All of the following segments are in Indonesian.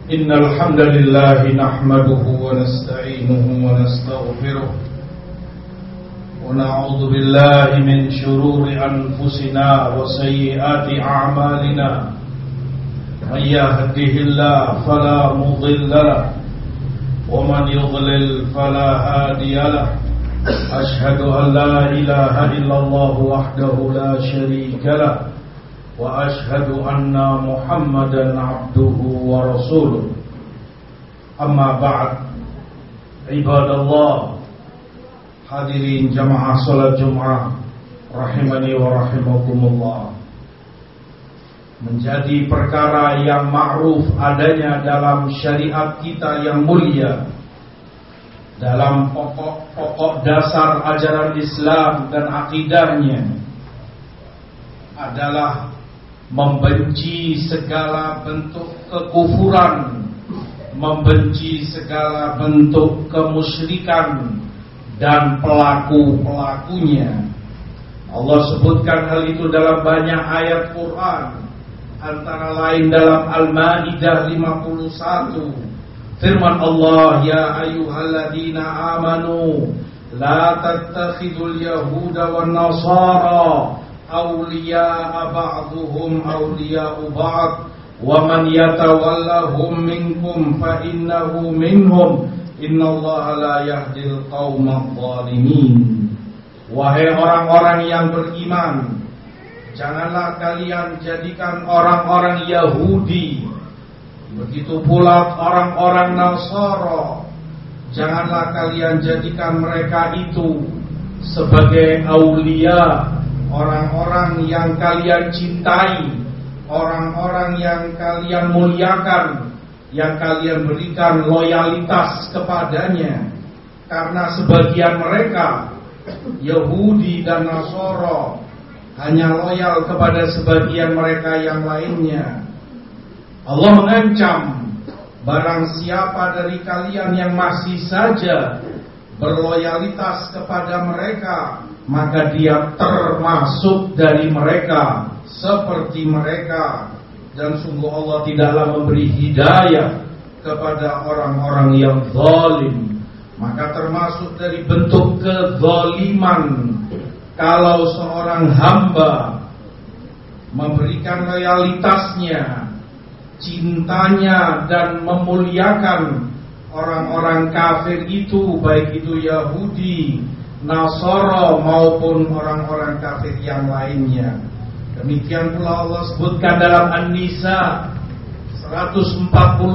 إن الحمد لله نحمده ونستعينه ونستغفره ونعوذ بالله من شرور أنفسنا وسيئات أعمالنا من يهده الله فلا مضل له ومن يضلل فلا هادي له أشهد أن لا إله إلا الله وحده لا شريك له وأشهد أن محمدا عبده ورسوله أما بعد عباد الله hadirin jamaah salat Jumat rahimani wa rahimakumullah. Menjadi perkara yang ma'ruf adanya dalam syariat kita yang mulia, dalam pokok-pokok dasar ajaran Islam dan akidahnya, adalah membenci segala bentuk kekufuran, membenci segala bentuk kemusyrikan dan pelaku-pelakunya. Allah sebutkan hal itu dalam banyak ayat Quran, antara lain dalam Al-Maidah 51. Firman Allah, ya ayyuhalladzina amanu la tattakhidul yahuda wan nasara awliya'a ba'duhum awliya'u ba'd wa man yatawallahum minkum fa innahu minhum innallaha la yahdil qaumadh dhalimin. Wahai orang-orang yang beriman, janganlah kalian jadikan orang-orang Yahudi, begitu pula orang-orang Nasara, janganlah kalian jadikan mereka itu sebagai aulia, orang-orang yang kalian cintai, orang-orang yang kalian muliakan, yang kalian berikan loyalitas kepadanya. Karena sebagian mereka, Yahudi dan Nasara, hanya loyal kepada sebagian mereka yang lainnya. Allah mengancam, barang siapa dari kalian yang masih saja berloyalitas kepada mereka, maka dia termasuk dari mereka, seperti mereka. Dan sungguh Allah tidaklah memberi hidayah kepada orang-orang yang zalim. Maka termasuk dari bentuk kezaliman, kalau seorang hamba memberikan loyalitasnya, cintanya dan memuliakan orang-orang kafir itu, baik itu Yahudi, Nasara maupun orang-orang kafir yang lainnya. Demikian pula Allah sebutkan dalam An-Nisa 144,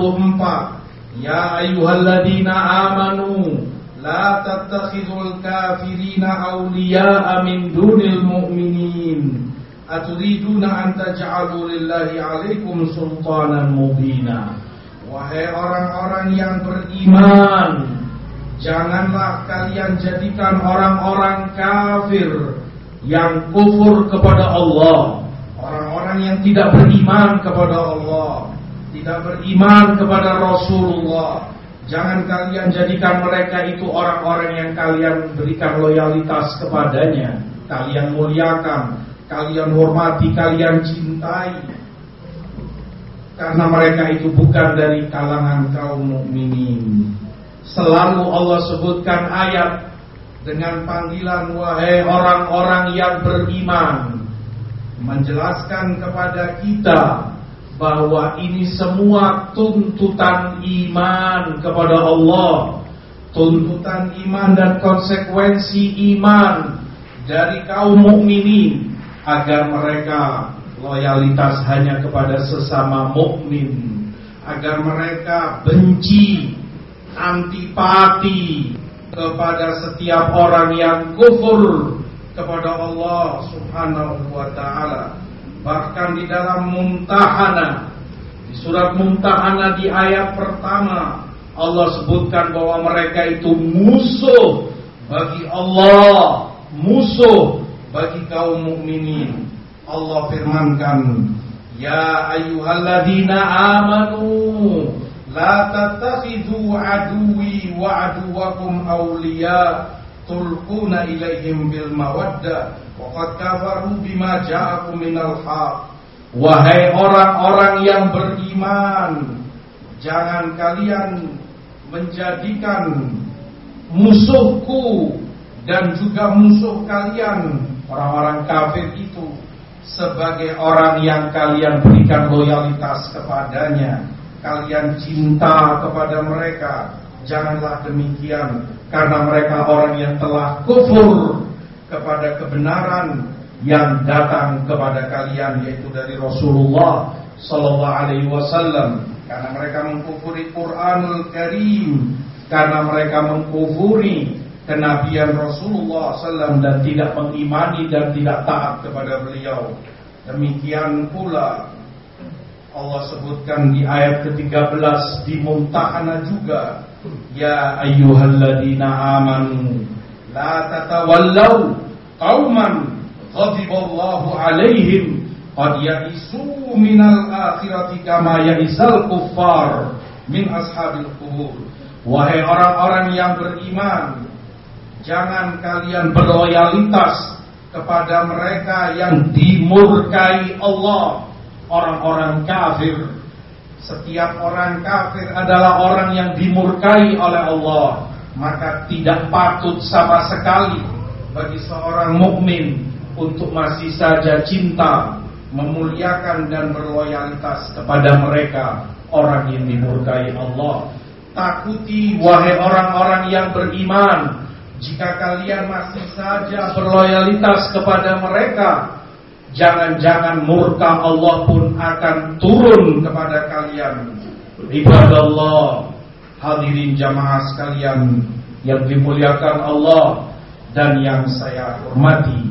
ya ayyuhalladzina amanu la tattakhidul kafirina awliya'a min dunil mu'minin aturiduna an taj'alu lillahi 'alaikum sultanan mubina. Wahai orang-orang yang beriman, janganlah kalian jadikan orang-orang kafir yang kufur kepada Allah, orang-orang yang tidak beriman kepada Allah, tidak beriman kepada Rasulullah, jangan kalian jadikan mereka itu orang-orang yang kalian berikan loyalitas kepadanya, kalian muliakan, kalian hormati, kalian cintai, karena mereka itu bukan dari kalangan kaum mukminin. Selalu Allah sebutkan ayat dengan panggilan wahai orang-orang yang beriman, menjelaskan kepada kita bahwa ini semua tuntutan iman kepada Allah, tuntutan iman dan konsekuensi iman dari kaum mukminin, agar mereka loyalitas hanya kepada sesama mukmin, agar mereka benci, antipati kepada setiap orang yang kufur kepada Allah Subhanahu wa ta'ala. Bahkan di dalam Mumtahanah, di surat Mumtahanah di ayat pertama, Allah sebutkan bahwa mereka itu musuh bagi Allah, musuh bagi kaum mukminin. Allah firmankan, ya ayyuhalladzina amanu la tattakhidhu aduwi wa aduwakum awliya tulquna ilaihim bil mawaddah wa qad kafaru bima ja'akum minal haq. Wahai orang-orang yang beriman, jangan kalian menjadikan musuhku dan juga musuh kalian, orang-orang kafir itu, sebagai orang yang kalian berikan loyalitas kepadanya, kalian cinta kepada mereka. Janganlah demikian, karena mereka orang yang telah kufur kepada kebenaran yang datang kepada kalian, yaitu dari Rasulullah sallallahu alaihi wasallam. Karena mereka mengkufuri Quranul Karim, karena mereka mengkufuri kenabian Rasulullah SAW dan tidak mengimani dan tidak taat kepada beliau. Demikian pula Allah sebutkan di ayat ke-13 di Mumtahanah juga, ya ayyuhalladzina amanu la tatawallau qauman ghadiballahu alaihim qad ya'isu minal akhirati kama ya'isal kuffar min ashabil qubur. Wahai orang-orang yang beriman, jangan kalian berloyalitas kepada mereka yang dimurkai Allah, orang-orang kafir. Setiap orang kafir adalah orang yang dimurkai oleh Allah, maka tidak patut sama sekali bagi seorang mukmin untuk masih saja cinta, memuliakan dan berloyalitas kepada mereka, orang yang dimurkai Allah. Takuti wahai orang-orang yang beriman, jika kalian masih saja berloyalitas kepada mereka, jangan-jangan murka Allah pun akan turun kepada kalian. Ibadallah, hadirin jamaah sekalian yang dimuliakan Allah dan yang saya hormati,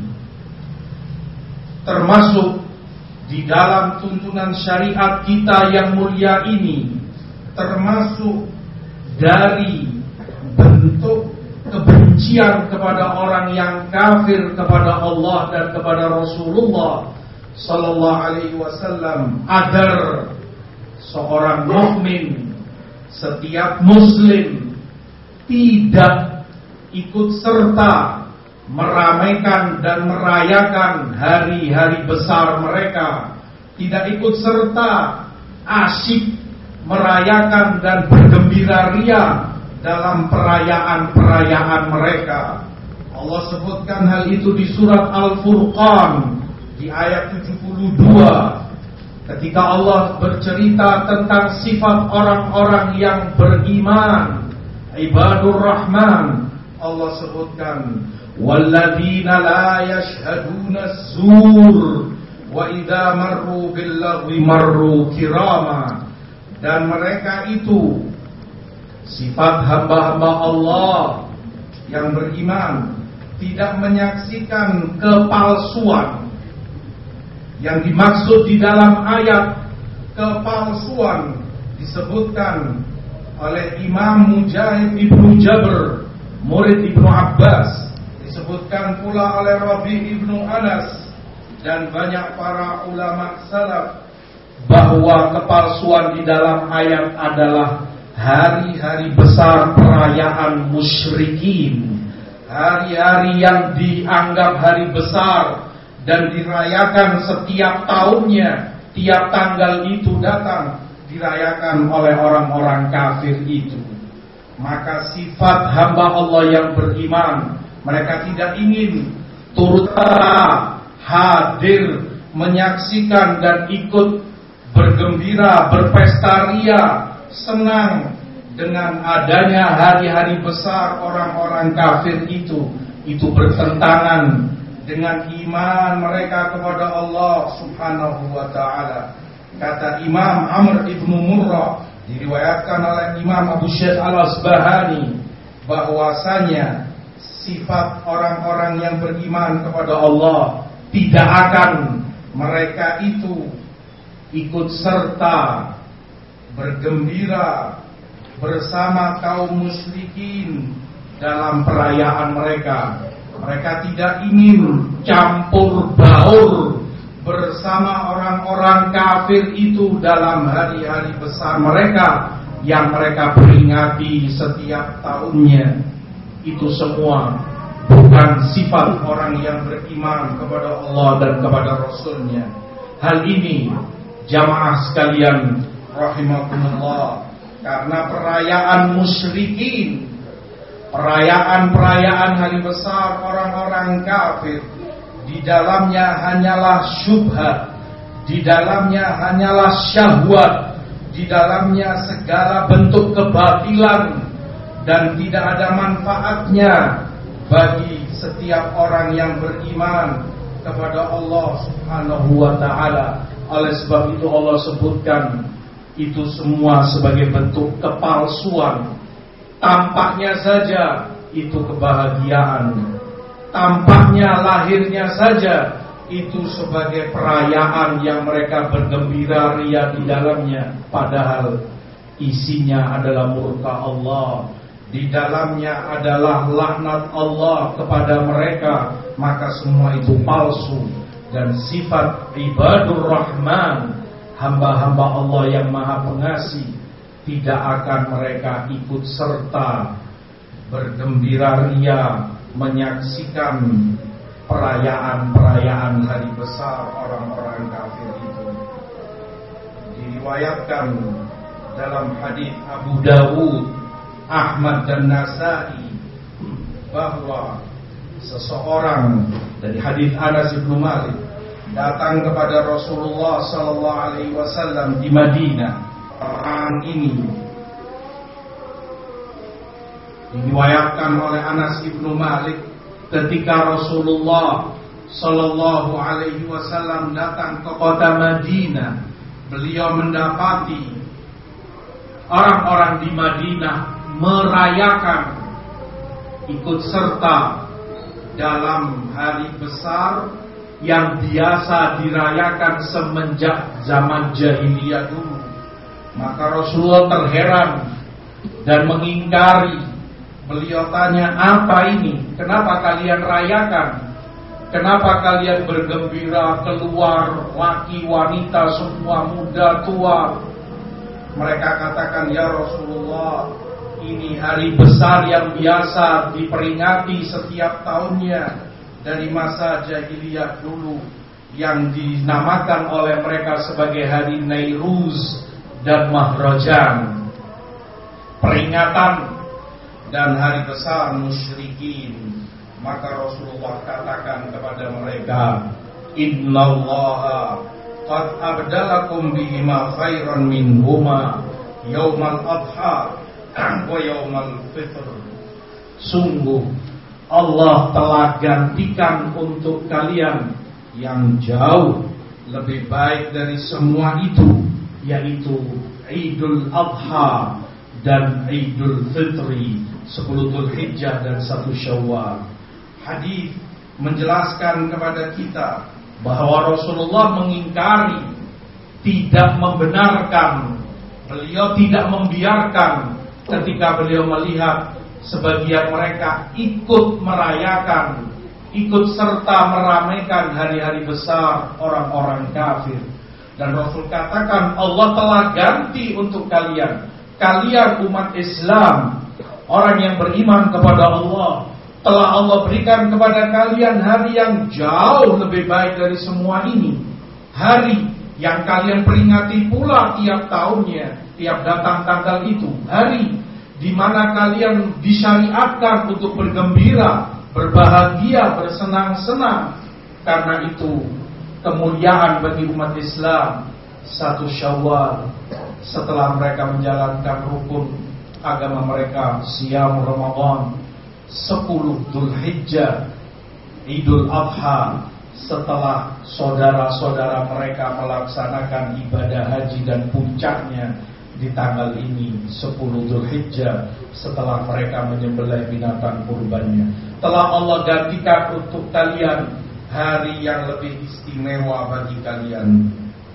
termasuk di dalam tuntunan syariat kita yang mulia ini, termasuk dari bentuk kebencian kepada orang yang kafir kepada Allah dan kepada Rasulullah sallallahu alaihi wasallam, agar seorang mukmin, setiap muslim tidak ikut serta meramaikan dan merayakan hari-hari besar mereka, tidak ikut serta asyik merayakan dan bergembira ria dalam perayaan-perayaan mereka. Allah sebutkan hal itu di surat Al-Furqan di ayat 72, ketika Allah bercerita tentang sifat orang-orang yang beriman, ibadur rahman. Allah sebutkan, walladzina la yashhaduna az-zur wa idza marru bil-lagwi marru kirama. Dan mereka itu sifat hamba-hamba Allah yang beriman, tidak menyaksikan kepalsuan. Yang dimaksud di dalam ayat kepalsuan disebutkan oleh Imam Mujahid Ibnu Jabr, murid Ibnu Abbas, disebutkan pula oleh Rabi Ibnu Anas dan banyak para ulama salaf, bahwa kepalsuan di dalam ayat adalah hari-hari besar perayaan musyrikin, hari-hari yang dianggap hari besar dan dirayakan setiap tahunnya, tiap tanggal itu datang dirayakan oleh orang-orang kafir itu. Maka sifat hamba Allah yang beriman, mereka tidak ingin turut hadir, menyaksikan dan ikut bergembira, berpesta ria, senang dengan adanya hari-hari besar orang-orang kafir itu. Itu bertentangan dengan iman mereka kepada Allah Subhanahu wa ta'ala. Kata Imam Amr ibnu Murrah, diriwayatkan oleh Imam Abu Syekh Al-Asbahani, bahwasanya sifat orang-orang yang beriman kepada Allah tidak akan mereka itu ikut serta bergembira bersama kaum musyrikin dalam perayaan mereka. Mereka tidak ingin campur baur bersama orang-orang kafir itu dalam hari-hari besar mereka yang mereka peringati setiap tahunnya. Itu semua bukan sifat orang yang beriman kepada Allah dan kepada Rasulnya. Hal ini, jamaah sekalian rahimakumullah, Karena perayaan musyrikin, perayaan-perayaan hari besar orang-orang kafir, di dalamnya hanyalah syubhat, di dalamnya hanyalah syahwat, di dalamnya segala bentuk kebatilan, dan tidak ada manfaatnya bagi setiap orang yang beriman kepada Allah Subhanahu wa ta'ala. Oleh sebab itu Allah sebutkan itu semua sebagai bentuk kepalsuan. Tampaknya saja itu kebahagiaan, tampaknya lahirnya saja itu sebagai perayaan yang mereka bergembira ria di dalamnya, padahal isinya adalah murka Allah, di dalamnya adalah laknat Allah kepada mereka. Maka semua itu palsu. Dan sifat ibadur rahman, hamba-hamba Allah yang maha pengasih, tidak akan mereka ikut serta bergembira ria menyaksikan perayaan-perayaan hari besar orang-orang kafir itu. Diriwayatkan dalam hadis Abu Dawud, Ahmad dan Nasai bahwa seseorang dari hadis Anas bin Malik datang kepada Rasulullah sallallahu alaihi wasallam di Madinah. Orang ini diriwayatkan oleh Anas bin Malik, ketika Rasulullah sallallahu alaihi wasallam datang ke kota Madinah, beliau mendapati orang-orang di Madinah merayakan, ikut serta dalam hari besar yang biasa dirayakan semenjak zaman jahiliyah dulu. Maka Rasulullah terheran dan mengingkari. Beliau tanya, apa ini? Kenapa kalian rayakan? Kenapa kalian bergembira keluar, laki, wanita, semua muda, tua? Mereka katakan, ya Rasulullah, ini hari besar yang biasa diperingati setiap tahunnya dari masa jahiliyah dulu, yang dinamakan oleh mereka sebagai hari Nairuz dan Mahrajan, peringatan dan hari besar musyrikin. Maka Rasulullah katakan kepada mereka, innallaha qad abdalakum bihima khairan minhuma yaumal adha wa yaumal fitr. Sungguh Allah telah gantikan untuk kalian yang jauh lebih baik dari semua itu, yaitu Idul Adha dan Idul Fitri, 10 Dzulhijjah dan 1 Syawal. Hadis menjelaskan kepada kita bahwa Rasulullah mengingkari, tidak membenarkan, beliau tidak membiarkan ketika beliau melihat sebagian mereka ikut merayakan, ikut serta meramaikan hari-hari besar orang-orang kafir. Dan Rasul katakan, Allah telah ganti untuk kalian, kalian umat Islam, orang yang beriman kepada Allah, telah Allah berikan kepada kalian hari yang jauh lebih baik dari semua ini. Hari yang kalian peringati pula tiap tahunnya, tiap datang tanggal itu. Hari di mana kalian disyariatkan untuk bergembira, berbahagia, bersenang-senang. Karena itu kemuliaan bagi umat Islam 1 Syawal, setelah mereka menjalankan rukun agama mereka, Siyam Ramadan, 10 Dzulhijjah, Idul Adha, setelah saudara-saudara mereka melaksanakan ibadah haji dan puncaknya di tanggal ini 10 Dzulhijjah, setelah mereka menyembelih binatang kurbannya, telah Allah gantikan untuk kalian hari yang lebih istimewa bagi kalian.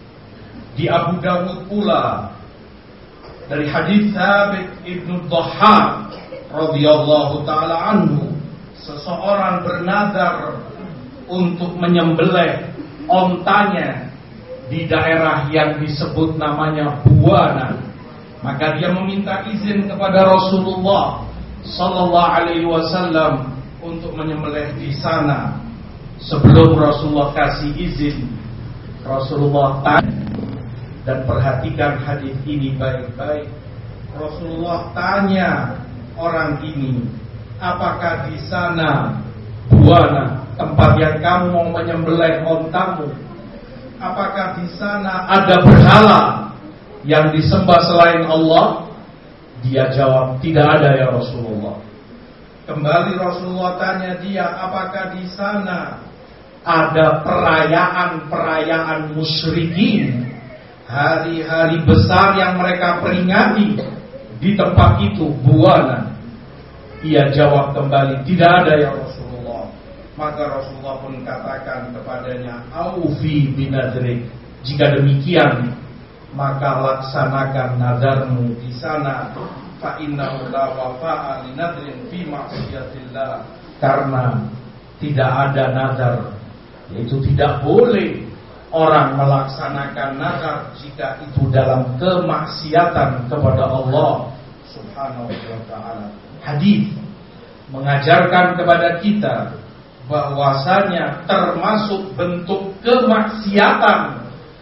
Di Abu Dawud pula dari hadis Thabit ibn Dhahhak radhiyallahu taala anhu, seseorang bernazar untuk menyembelih ontanya di daerah yang disebut namanya Buana. Maka dia meminta izin kepada Rasulullah sallallahu alaihi wasallam untuk menyembelih di sana. Sebelum Rasulullah kasih izin, Rasulullah tanya, dan perhatikan hadis ini baik-baik. Rasulullah tanya orang ini, apakah di sana buana, tempat yang kamu mau menyembelih ontamu, apakah di sana ada berhala yang disembah selain Allah? Dia jawab, tidak ada ya Rasulullah. Kembali Rasulullah tanya dia, apakah di sana ada perayaan-perayaan musyrikin, hari-hari besar yang mereka peringati di tempat itu buana? Ia jawab kembali, tidak ada ya Rasulullah. Maka Rasulullah pun katakan kepadanya, aufi binadrik, jika demikian maka laksanakan nadarmu di sana. Fa innahu la wafa'a li nadrin fi ma'siyatillah, karena tidak ada nadar, yaitu tidak boleh orang melaksanakan nadar jika itu dalam kemaksiatan kepada Allah Subhanahu wa ta'ala. Hadis mengajarkan kepada kita bahwasanya termasuk bentuk kemaksiatan,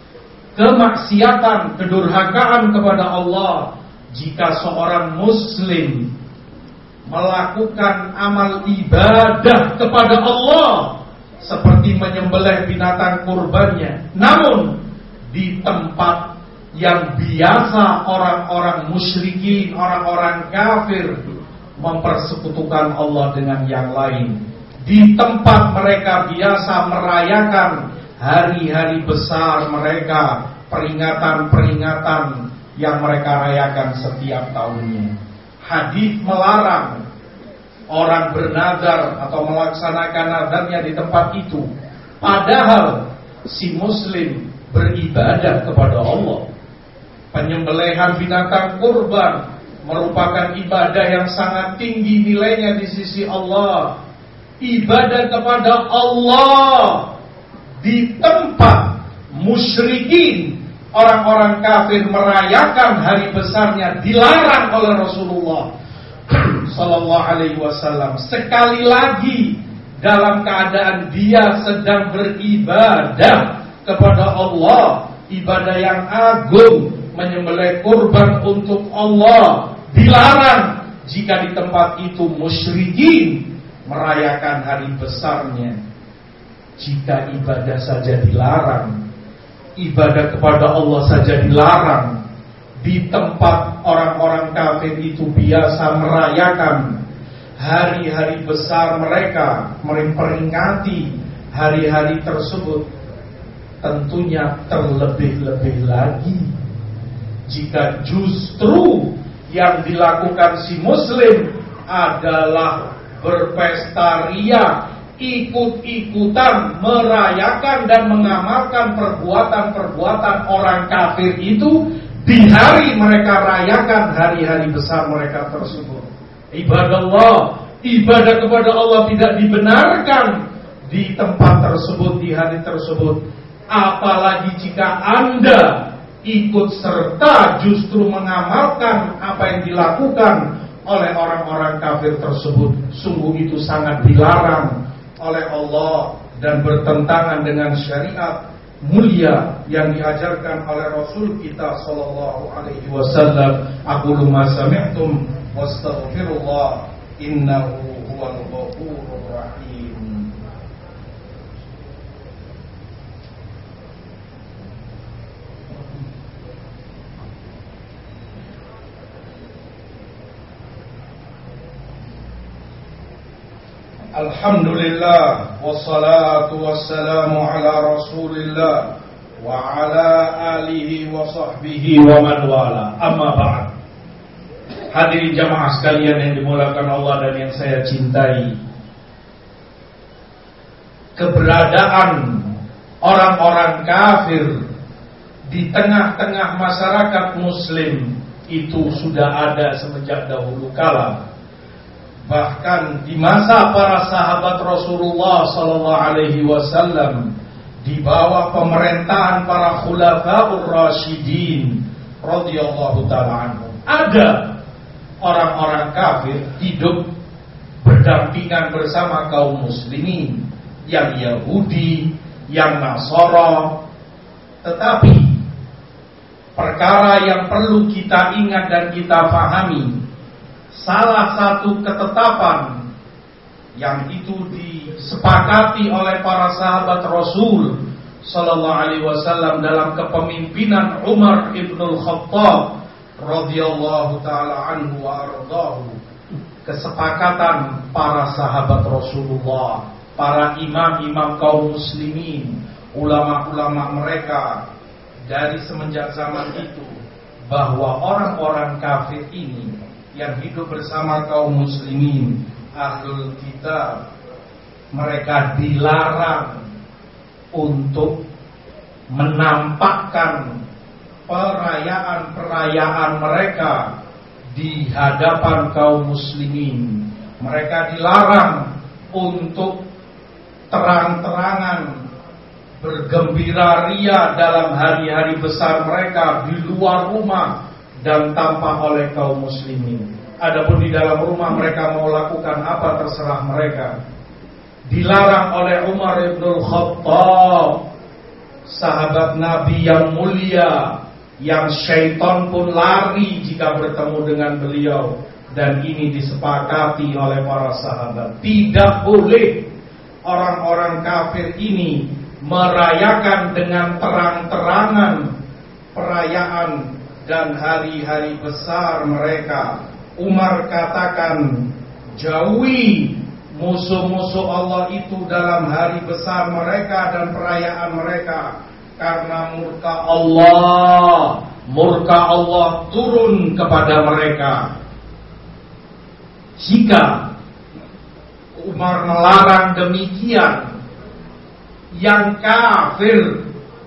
kedurhakaan kepada Allah jika seorang muslim melakukan amal ibadah kepada Allah seperti menyembelih binatang kurbannya, namun di tempat yang biasa orang-orang musyrikin, orang-orang kafir mempersekutukan Allah dengan yang lain, di tempat mereka biasa merayakan hari-hari besar mereka, peringatan-peringatan yang mereka rayakan setiap tahunnya. Hadis melarang orang bernadar atau melaksanakan nadarnya di tempat itu, padahal si muslim beribadah kepada Allah. Penyembelihan binatang kurban merupakan ibadah yang sangat tinggi nilainya di sisi Allah. Ibadah kepada Allah di tempat musyrikin, orang-orang kafir merayakan hari besarnya, dilarang oleh Rasulullah Sallallahu Alaihi Wasallam. Sekali lagi dalam keadaan dia sedang beribadah kepada Allah, ibadah yang agung, menyembelih kurban untuk Allah, dilarang jika di tempat itu musyrikin merayakan hari besarnya. Jika ibadah saja dilarang, ibadah kepada Allah saja dilarang, di tempat orang-orang kafir itu biasa merayakan hari-hari besar mereka, memperingati hari-hari tersebut, tentunya terlebih-lebih lagi jika justru yang dilakukan si muslim adalah berpesta ria, ikut-ikutan merayakan dan mengamalkan perbuatan-perbuatan orang kafir itu di hari mereka rayakan hari-hari besar mereka tersebut. Ibadah kepada Allah tidak dibenarkan di tempat tersebut, di hari tersebut. Apalagi jika Anda ikut serta justru mengamalkan apa yang dilakukan oleh orang-orang kafir tersebut. Sungguh itu sangat dilarang oleh Allah dan bertentangan dengan syariat mulia yang diajarkan oleh Rasul kita sallallahu alaihi wasallam. Aqulu ma sami'tum wastaghfirullah innahu huwal ghafurur rahim. Alhamdulillah wassalatu wassalamu ala Rasulillah wa ala alihi wa sahbihi wa man wala. Amma ba'd. Hadirin jamaah sekalian yang dimuliakan Allah dan yang saya cintai, keberadaan orang-orang kafir di tengah-tengah masyarakat muslim itu sudah ada semenjak dahulu kala. Bahkan di masa para sahabat Rasulullah sallallahu alaihi wasallam, di bawah pemerintahan para khulafaur rasyidin radhiyallahu taala anhum, ada orang-orang kafir hidup berdampingan bersama kaum muslimin, yang Yahudi, yang Nasara. Tetapi perkara yang perlu kita ingat dan kita pahami, salah satu ketetapan yang itu disepakati oleh para sahabat Rasul sallallahu alaihi wasallam dalam kepemimpinan Umar ibnul Khattab radhiyallahu taala anhu wa ardahu, kesepakatan para sahabat Rasulullah, para imam-imam kaum muslimin, ulama-ulama mereka dari semenjak zaman itu, bahwa orang-orang kafir ini yang hidup bersama kaum muslimin, ahlul kitab, mereka dilarang untuk menampakkan perayaan-perayaan mereka di hadapan kaum muslimin. Mereka dilarang untuk terang-terangan bergembira ria dalam hari-hari besar mereka di luar rumah dan tampak oleh kaum muslimin. Adapun di dalam rumah mereka mau lakukan apa terserah mereka. Dilarang oleh Umar ibnul Khattab, sahabat Nabi yang mulia, yang syaitan pun lari jika bertemu dengan beliau. Dan ini disepakati oleh para sahabat. Tidak boleh orang-orang kafir ini merayakan dengan terang-terangan perayaan dan hari-hari besar mereka. Umar katakan, jauhi musuh-musuh Allah itu dalam hari besar mereka dan perayaan mereka, karena murka Allah turun kepada mereka. Jika Umar melarang demikian, yang kafir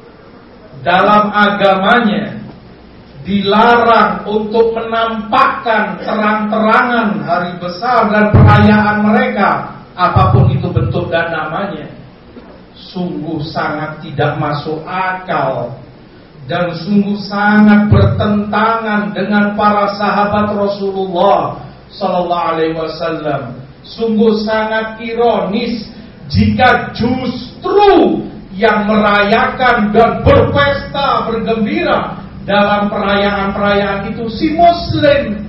dalam agamanya dilarang untuk menampakkan terang-terangan hari besar dan perayaan mereka, apapun itu bentuk dan namanya, sungguh sangat tidak masuk akal dan sungguh sangat bertentangan dengan para sahabat Rasulullah sallallahu alaihi wasallam. Sungguh sangat ironis jika justru yang merayakan dan berpesta bergembira dalam perayaan-perayaan itu si muslim.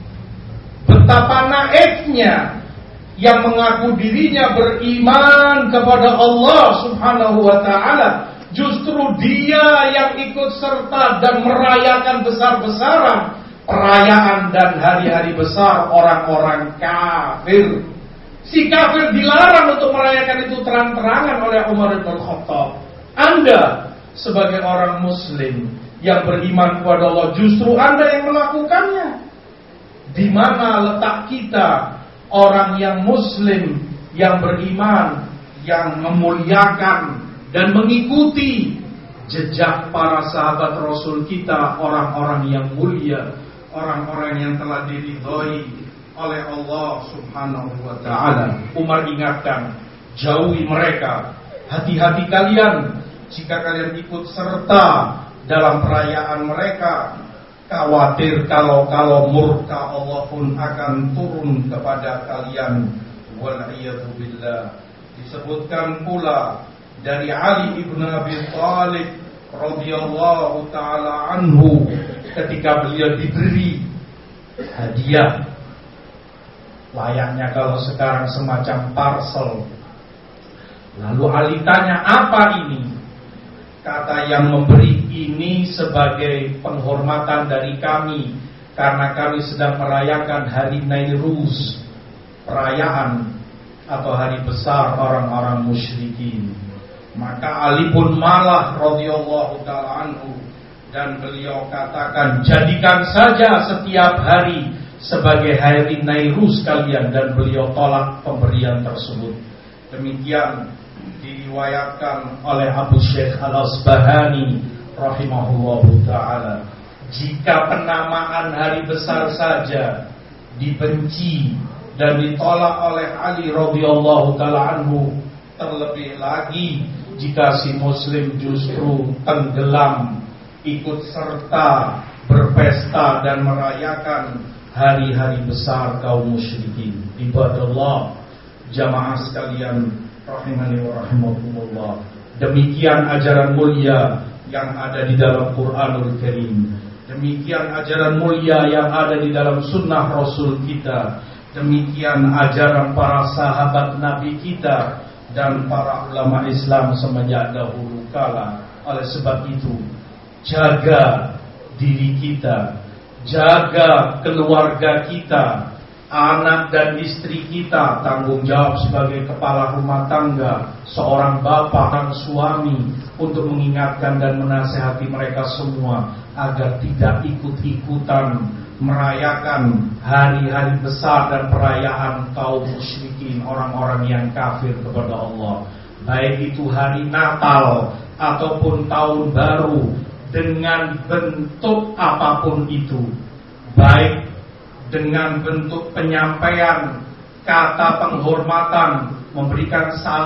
Betapa naifnya yang mengaku dirinya beriman kepada Allah subhanahu wa ta'ala, justru dia yang ikut serta dan merayakan besar-besaran perayaan dan hari-hari besar orang-orang kafir. Si kafir dilarang untuk merayakan itu terang-terangan oleh Umar bin Khattab. Anda sebagai orang muslim yang beriman kepada Allah, justru Anda yang melakukannya. Di mana letak kita, orang yang muslim, yang beriman, yang memuliakan dan mengikuti jejak para sahabat Rasul kita, orang-orang yang mulia, orang-orang yang telah diridhoi oleh Allah subhanahu wa ta'ala. Umar ingatkan, jauhi mereka. Hati-hati kalian jika kalian ikut serta dalam perayaan mereka. Khawatir kalau murka Allah pun akan turun kepada kalian. Wal'iyadu billah. Disebutkan pula dari Ali ibn Abi Thalib radhiyallahu ta'ala anhu, ketika beliau diberi hadiah, layaknya kalau sekarang semacam parcel. Lalu Ali tanya, apa ini? Kata yang memberi, ini sebagai penghormatan dari kami, karena kami sedang merayakan hari Nairuz, perayaan atau hari besar orang-orang musyrikin. Maka Ali pun malah radhiyallahu ta'ala anhu, dan beliau katakan, jadikan saja setiap hari sebagai hari Nairuz kalian, dan beliau tolak pemberian tersebut. Demikian diriwayatkan oleh Abu Syekh Al-Asbahani rahimahullahu ta'ala. Jika penamaan hari besar saja dibenci dan ditolak oleh Ali radhiyallahu ta'ala anhu, terlebih lagi jika si muslim justru tenggelam ikut serta berpesta dan merayakan hari-hari besar kaum musyrikin. Ibadallah, jamaah sekalian rahimani wa rahimakumullah. Demikian ajaran mulia yang ada di dalam Quranul Karim. Demikian ajaran mulia yang ada di dalam sunnah Rasul kita. Demikian ajaran para sahabat Nabi kita dan para ulama Islam semenjak dahulu kala. Oleh sebab itu, jaga diri kita, jaga keluarga kita, anak dan istri kita, tanggung jawab sebagai kepala rumah tangga, seorang bapak dan suami, untuk mengingatkan dan menasihati mereka semua agar tidak ikut-ikutan merayakan hari-hari besar dan perayaan kaum musyrikin, orang-orang yang kafir kepada Allah, baik itu hari Natal ataupun tahun baru, dengan bentuk apapun itu, baik dengan bentuk penyampaian kata penghormatan, memberikan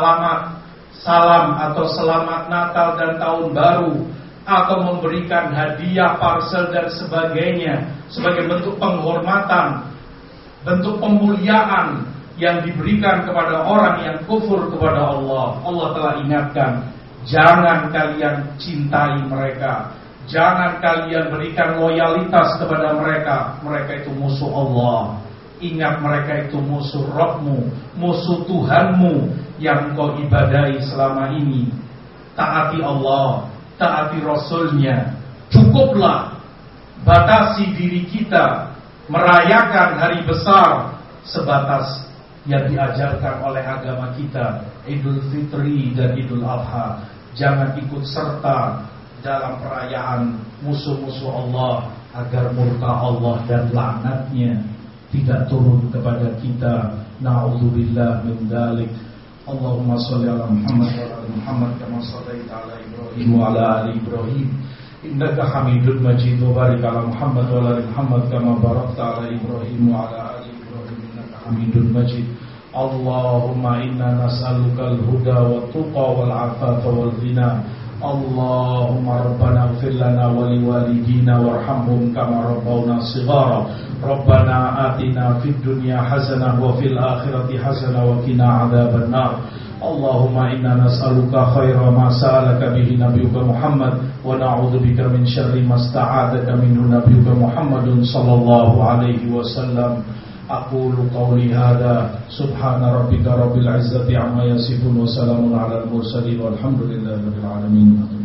salam atau selamat Natal dan tahun baru, atau memberikan hadiah, parcel dan sebagainya sebagai bentuk penghormatan, bentuk pemuliaan yang diberikan kepada orang yang kufur kepada Allah. Allah telah ingatkan, jangan kalian cintai mereka, jangan kalian berikan loyalitas kepada mereka. Mereka itu musuh Allah. Ingat, mereka itu musuh Rabbmu, musuh Tuhanmu yang kau ibadahi selama ini. Taati Allah, taati Rasulnya. Cukuplah batasi diri kita merayakan hari besar sebatas yang diajarkan oleh agama kita, Idul Fitri dan Idul Adha. Jangan ikut serta dalam perayaan musuh-musuh Allah, agar murka Allah dan laknatnya tidak turun kepada kita. Na'udzubillah min dzalik. Allahumma shalli ala Muhammad wa ala Muhammad kama shallaita ala Ibrahim wa ala ali Ibrahim innaka Hamidum Majid. Wa barik ala Muhammad wa ala Muhammad kama barakta ala Ibrahim wa ala ali Ibrahim innaka Hamidum Majid. Allahumma inna nas'aluka al-huda wa tuqa wal afafa wal ghina. Allahumma rabbana ighfir lana wa liwalidina warhamhum kama rabbawna shighara. Rabbana atina fid dunya hasanah wa fil akhirati hasanah wa qina adzaban nar. Allahumma inna nas'aluka khaira ma sa'alaka bihi nabiyyuka Muhammad wa na'udzubika min syarri ma sta'adzaka minhu nabiyyuka Muhammadun sallallahu alaihi wasallam. Aqulu qawli hadza subhana rabbika rabbil izzati amma yasifun wa salamun alal mursalin walhamdulillahi rabbil alamin.